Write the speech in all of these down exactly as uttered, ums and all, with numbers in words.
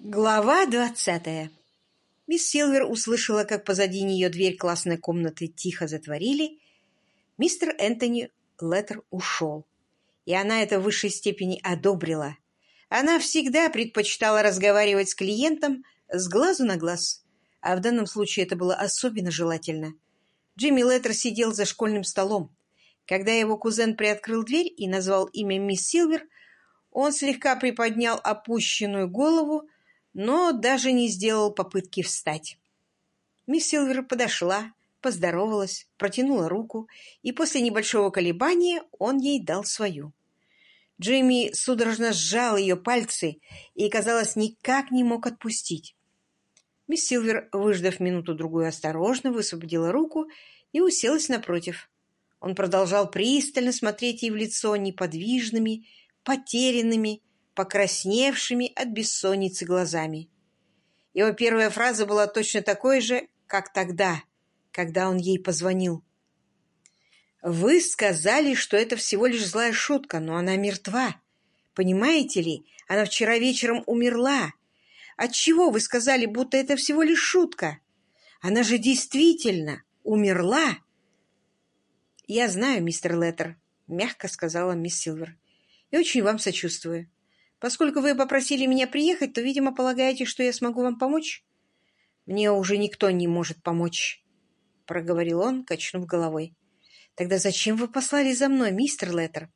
Глава двадцатая. Мисс Силвер услышала, как позади нее дверь классной комнаты тихо затворили. Мистер Энтони Леттер ушел, и она это в высшей степени одобрила. Она всегда предпочитала разговаривать с клиентом с глазу на глаз, а в данном случае это было особенно желательно. Джимми Леттер сидел за школьным столом. Когда его кузен приоткрыл дверь и назвал имя мисс Силвер, он слегка приподнял опущенную голову, но даже не сделал попытки встать. Мисс Силвер подошла, поздоровалась, протянула руку, и после небольшого колебания он ей дал свою. Джимми судорожно сжал ее пальцы и, казалось, никак не мог отпустить. Мисс Силвер, выждав минуту-другую, осторожно высвободила руку и уселась напротив. Он продолжал пристально смотреть ей в лицо неподвижными, потерянными, покрасневшими от бессонницы глазами. Его первая фраза была точно такой же, как тогда, когда он ей позвонил. «Вы сказали, что это всего лишь злая шутка, но она мертва. Понимаете ли, она вчера вечером умерла. Отчего вы сказали, будто это всего лишь шутка? Она же действительно умерла!» «Я знаю, мистер Леттер», — мягко сказала мисс Силвер, — «и очень вам сочувствую. Поскольку вы попросили меня приехать, то, видимо, полагаете, что я смогу вам помочь?» «Мне уже никто не может помочь», — проговорил он, качнув головой. «Тогда зачем вы послали за мной, мистер Леттер?»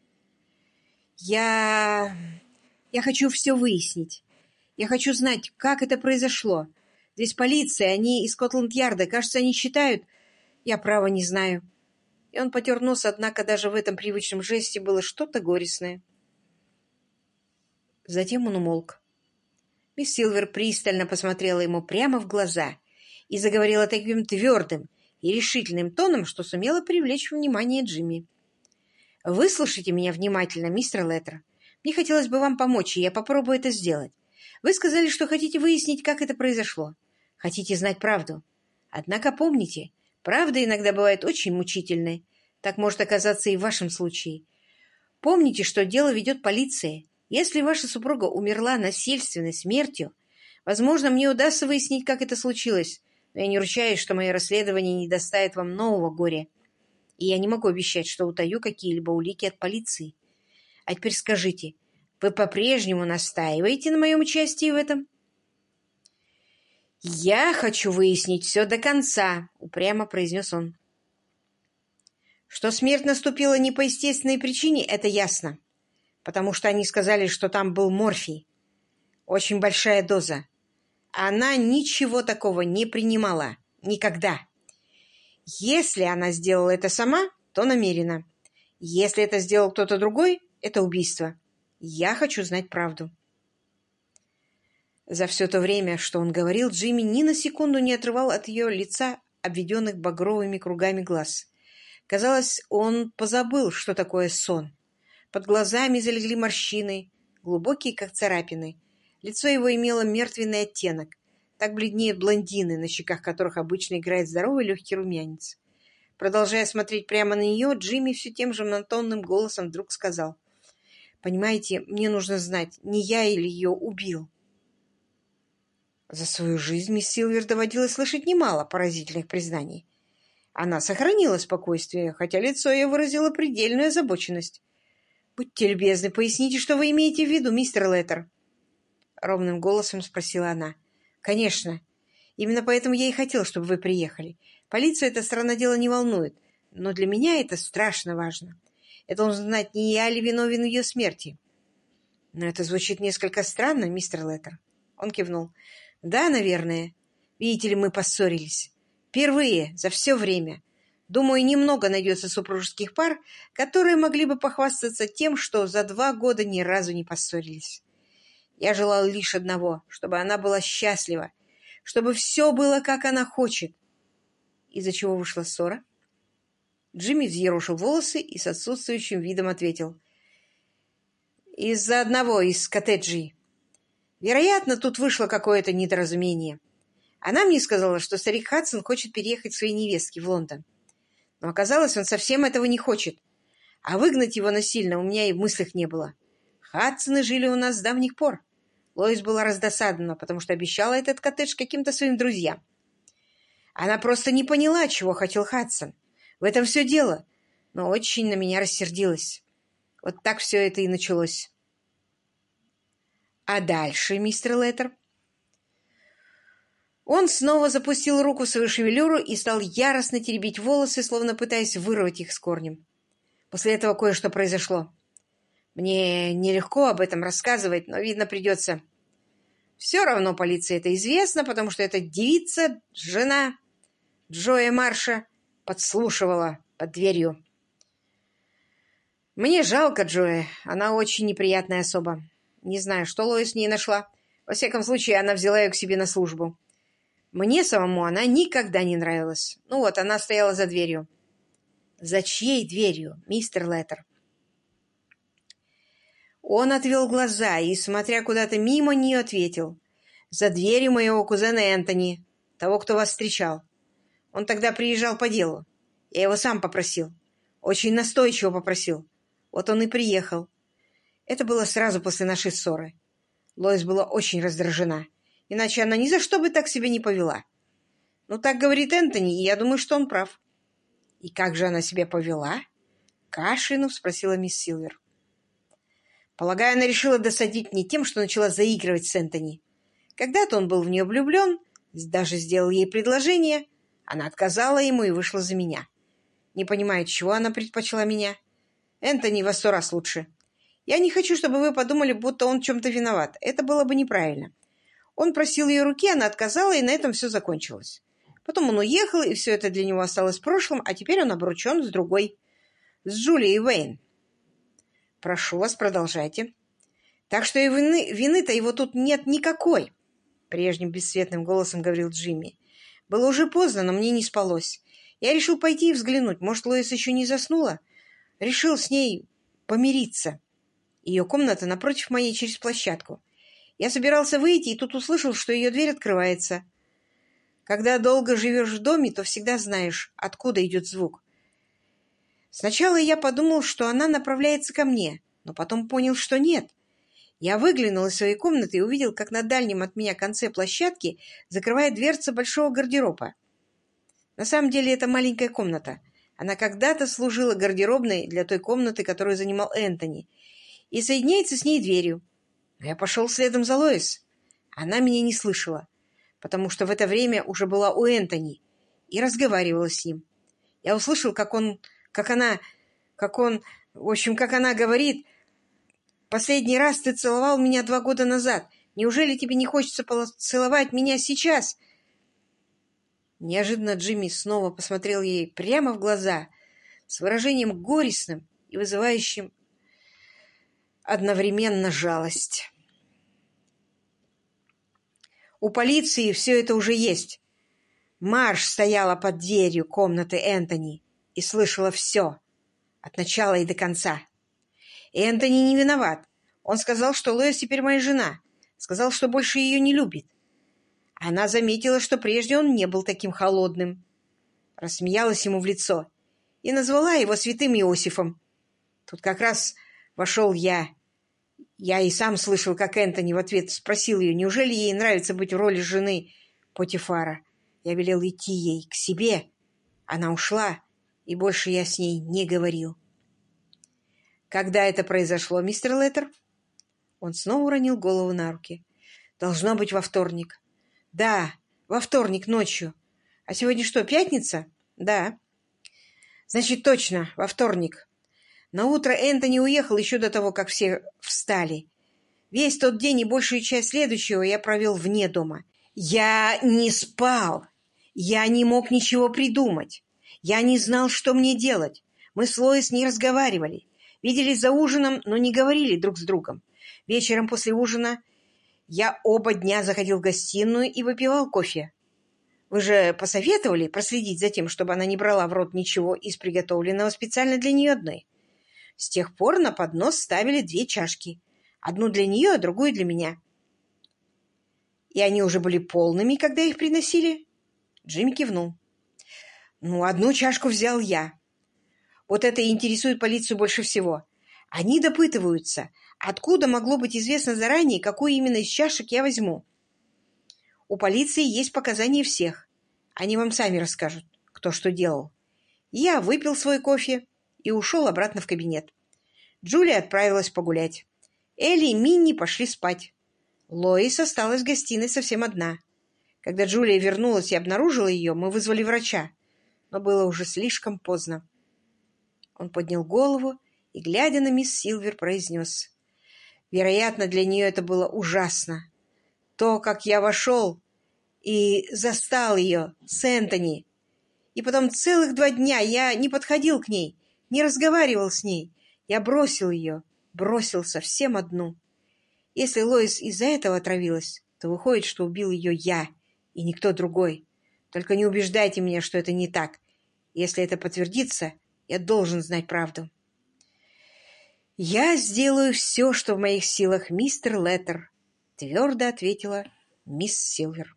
«Я... я хочу все выяснить. Я хочу знать, как это произошло. Здесь полиция, они из Скотланд-Ярда. Кажется, они считают... Я право не знаю». И он потер нос, однако даже в этом привычном жесте было что-то горестное. Затем он умолк. Мисс Силвер пристально посмотрела ему прямо в глаза и заговорила таким твердым и решительным тоном, что сумела привлечь внимание Джимми. «Выслушайте меня внимательно, мистер Леттер. Мне хотелось бы вам помочь, и я попробую это сделать. Вы сказали, что хотите выяснить, как это произошло. Хотите знать правду. Однако помните, правда иногда бывает очень мучительной. Так может оказаться и в вашем случае. Помните, что дело ведет полиция. Если ваша супруга умерла насильственной смертью, возможно, мне удастся выяснить, как это случилось, но я не ручаюсь, что мое расследование не доставит вам нового горя. И я не могу обещать, что утаю какие-либо улики от полиции. А теперь скажите, вы по-прежнему настаиваете на моем участии в этом?» «Я хочу выяснить все до конца», — упрямо произнес он. «Что смерть наступила не по естественной причине, это ясно, потому что они сказали, что там был морфий. Очень большая доза. Она ничего такого не принимала. Никогда. Если она сделала это сама, то намеренно. Если это сделал кто-то другой, это убийство. Я хочу знать правду». За все то время, что он говорил, Джимми ни на секунду не отрывал от ее лица, обведенных багровыми кругами глаз. Казалось, он позабыл, что такое сон. Под глазами залегли морщины, глубокие, как царапины. Лицо его имело мертвенный оттенок. Так бледнеют блондины, на щеках которых обычно играет здоровый легкий румянец. Продолжая смотреть прямо на нее, Джимми все тем же монотонным голосом вдруг сказал: «Понимаете, мне нужно знать, не я или ее убил». За свою жизнь мисс Силвер доводилось слышать немало поразительных признаний. Она сохранила спокойствие, хотя лицо ее выразило предельную озабоченность. «Будьте любезны, поясните, что вы имеете в виду, мистер Леттер?» Ровным голосом спросила она. «Конечно. Именно поэтому я и хотел, чтобы вы приехали. Полицию эта сторона дела не волнует, но для меня это страшно важно. Я должен знать, не я ли виновен в ее смерти». «Но это звучит несколько странно, мистер Леттер». Он кивнул. «Да, наверное. Видите ли, мы поссорились. Впервые за все время. Думаю, немного найдется супружеских пар, которые могли бы похвастаться тем, что за два года ни разу не поссорились. Я желал лишь одного, чтобы она была счастлива, чтобы все было, как она хочет». «Из-за чего вышла ссора?» Джимми взъерошил волосы и с отсутствующим видом ответил: «Из-за одного из коттеджей. Вероятно, тут вышло какое-то недоразумение. Она мне сказала, что старик Хадсон хочет переехать к своей невестке в Лондон. Но оказалось, он совсем этого не хочет. А выгнать его насильно у меня и в мыслях не было. Хадсоны жили у нас с давних пор. Лоис была раздосадована, потому что обещала этот коттедж каким-то своим друзьям. Она просто не поняла, чего хотел Хадсон. В этом все дело, но очень на меня рассердилась. Вот так все это и началось. А дальше, мистер Леттер? Он снова запустил руку в свою шевелюру и стал яростно теребить волосы, словно пытаясь вырвать их с корнем. После этого кое-что произошло. Мне нелегко об этом рассказывать, но, видно, придется. Все равно полиции это известно, потому что эта девица, жена Джоя Марша, подслушивала под дверью. Мне жалко Джоя, она очень неприятная особа. Не знаю, что Лоис в ней нашла. Во всяком случае, она взяла ее к себе на службу. Мне самому она никогда не нравилась. Ну вот, она стояла за дверью. За чьей дверью, мистер Леттер? Он отвел глаза и, смотря куда-то мимо нее, ответил. За дверью моего кузена Энтони, того, кто вас встречал. Он тогда приезжал по делу. Я его сам попросил. Очень настойчиво попросил. Вот он и приехал. Это было сразу после нашей ссоры. Лоис была очень раздражена. Иначе она ни за что бы так себя не повела. Ну, так говорит Энтони, и я думаю, что он прав. И как же она себя повела? Кашлянув, спросила мисс Силвер. Полагаю, она решила досадить мне тем, что начала заигрывать с Энтони. Когда-то он был в нее влюблен, даже сделал ей предложение. Она отказала ему и вышла за меня. Не понимаю, чего она предпочла меня. Энтони во сто раз лучше. Я не хочу, чтобы вы подумали, будто он в чем-то виноват. Это было бы неправильно. Он просил ее руки, она отказала, и на этом все закончилось. Потом он уехал, и все это для него осталось в прошлом, а теперь он обручен с другой, с Джулией Уэйн. Прошу вас, продолжайте. Так что и вины, вины-то его тут нет никакой, прежним бесцветным голосом говорил Джимми. Было уже поздно, но мне не спалось. Я решил пойти и взглянуть. Может, Лоис еще не заснула? Решил с ней помириться. Ее комната напротив моей через площадку. Я собирался выйти, и тут услышал, что ее дверь открывается. Когда долго живешь в доме, то всегда знаешь, откуда идет звук. Сначала я подумал, что она направляется ко мне, но потом понял, что нет. Я выглянул из своей комнаты и увидел, как на дальнем от меня конце площадки закрывает дверца большого гардероба. На самом деле это маленькая комната. Она когда-то служила гардеробной для той комнаты, которую занимал Энтони, и соединяется с ней дверью. Но я пошел следом за Лоис. Она меня не слышала, потому что в это время уже была у Энтони и разговаривала с ним. Я услышал, как он, как она, как он, в общем, как она говорит: «Последний раз ты целовал меня два года назад. Неужели тебе не хочется поцеловать меня сейчас?» Неожиданно Джимми снова посмотрел ей прямо в глаза с выражением горестным и вызывающим одновременно жалость. У полиции все это уже есть. Марш стояла под дверью комнаты Энтони и слышала все, от начала и до конца. И Энтони не виноват. Он сказал, что Лоис теперь моя жена. Сказал, что больше ее не любит. Она заметила, что прежде он не был таким холодным. Рассмеялась ему в лицо и назвала его святым Иосифом. Тут как раз вошел я. Я и сам слышал, как Энтони в ответ спросил ее, неужели ей нравится быть в роли жены Потифара. Я велел идти ей к себе. Она ушла, и больше я с ней не говорил. Когда это произошло, мистер Леттер? Он снова уронил голову на руки. Должно быть во вторник. Да, во вторник ночью. А сегодня что, пятница? Да. Значит, точно, во вторник. На утро Энтони уехал еще до того, как все встали. Весь тот день и большую часть следующего я провел вне дома. Я не спал. Я не мог ничего придумать. Я не знал, что мне делать. Мы с Лоис не разговаривали. Виделись за ужином, но не говорили друг с другом. Вечером после ужина я оба дня заходил в гостиную и выпивал кофе. Вы же посоветовали проследить за тем, чтобы она не брала в рот ничего из приготовленного специально для нее одной. С тех пор на поднос ставили две чашки. Одну для нее, а другую для меня. И они уже были полными, когда их приносили? Джимми кивнул. Ну, одну чашку взял я. Вот это и интересует полицию больше всего. Они допытываются, откуда могло быть известно заранее, какую именно из чашек я возьму. У полиции есть показания всех. Они вам сами расскажут, кто что делал. Я выпил свой кофе и ушел обратно в кабинет. Джулия отправилась погулять. Элли и Минни пошли спать. Лоис осталась в гостиной совсем одна. Когда Джулия вернулась и обнаружила ее, мы вызвали врача, но было уже слишком поздно. Он поднял голову и, глядя на мисс Силвер, произнес: «Вероятно, для нее это было ужасно. То, как я вошел и застал ее с Энтони. И потом целых два дня я не подходил к ней, не разговаривал с ней. Я бросил ее, бросил совсем одну. Если Лоис из-за этого отравилась, то выходит, что убил ее я и никто другой. Только не убеждайте меня, что это не так. Если это подтвердится, я должен знать правду». «Я сделаю все, что в моих силах, мистер Леттер», — твердо ответила мисс Силвер.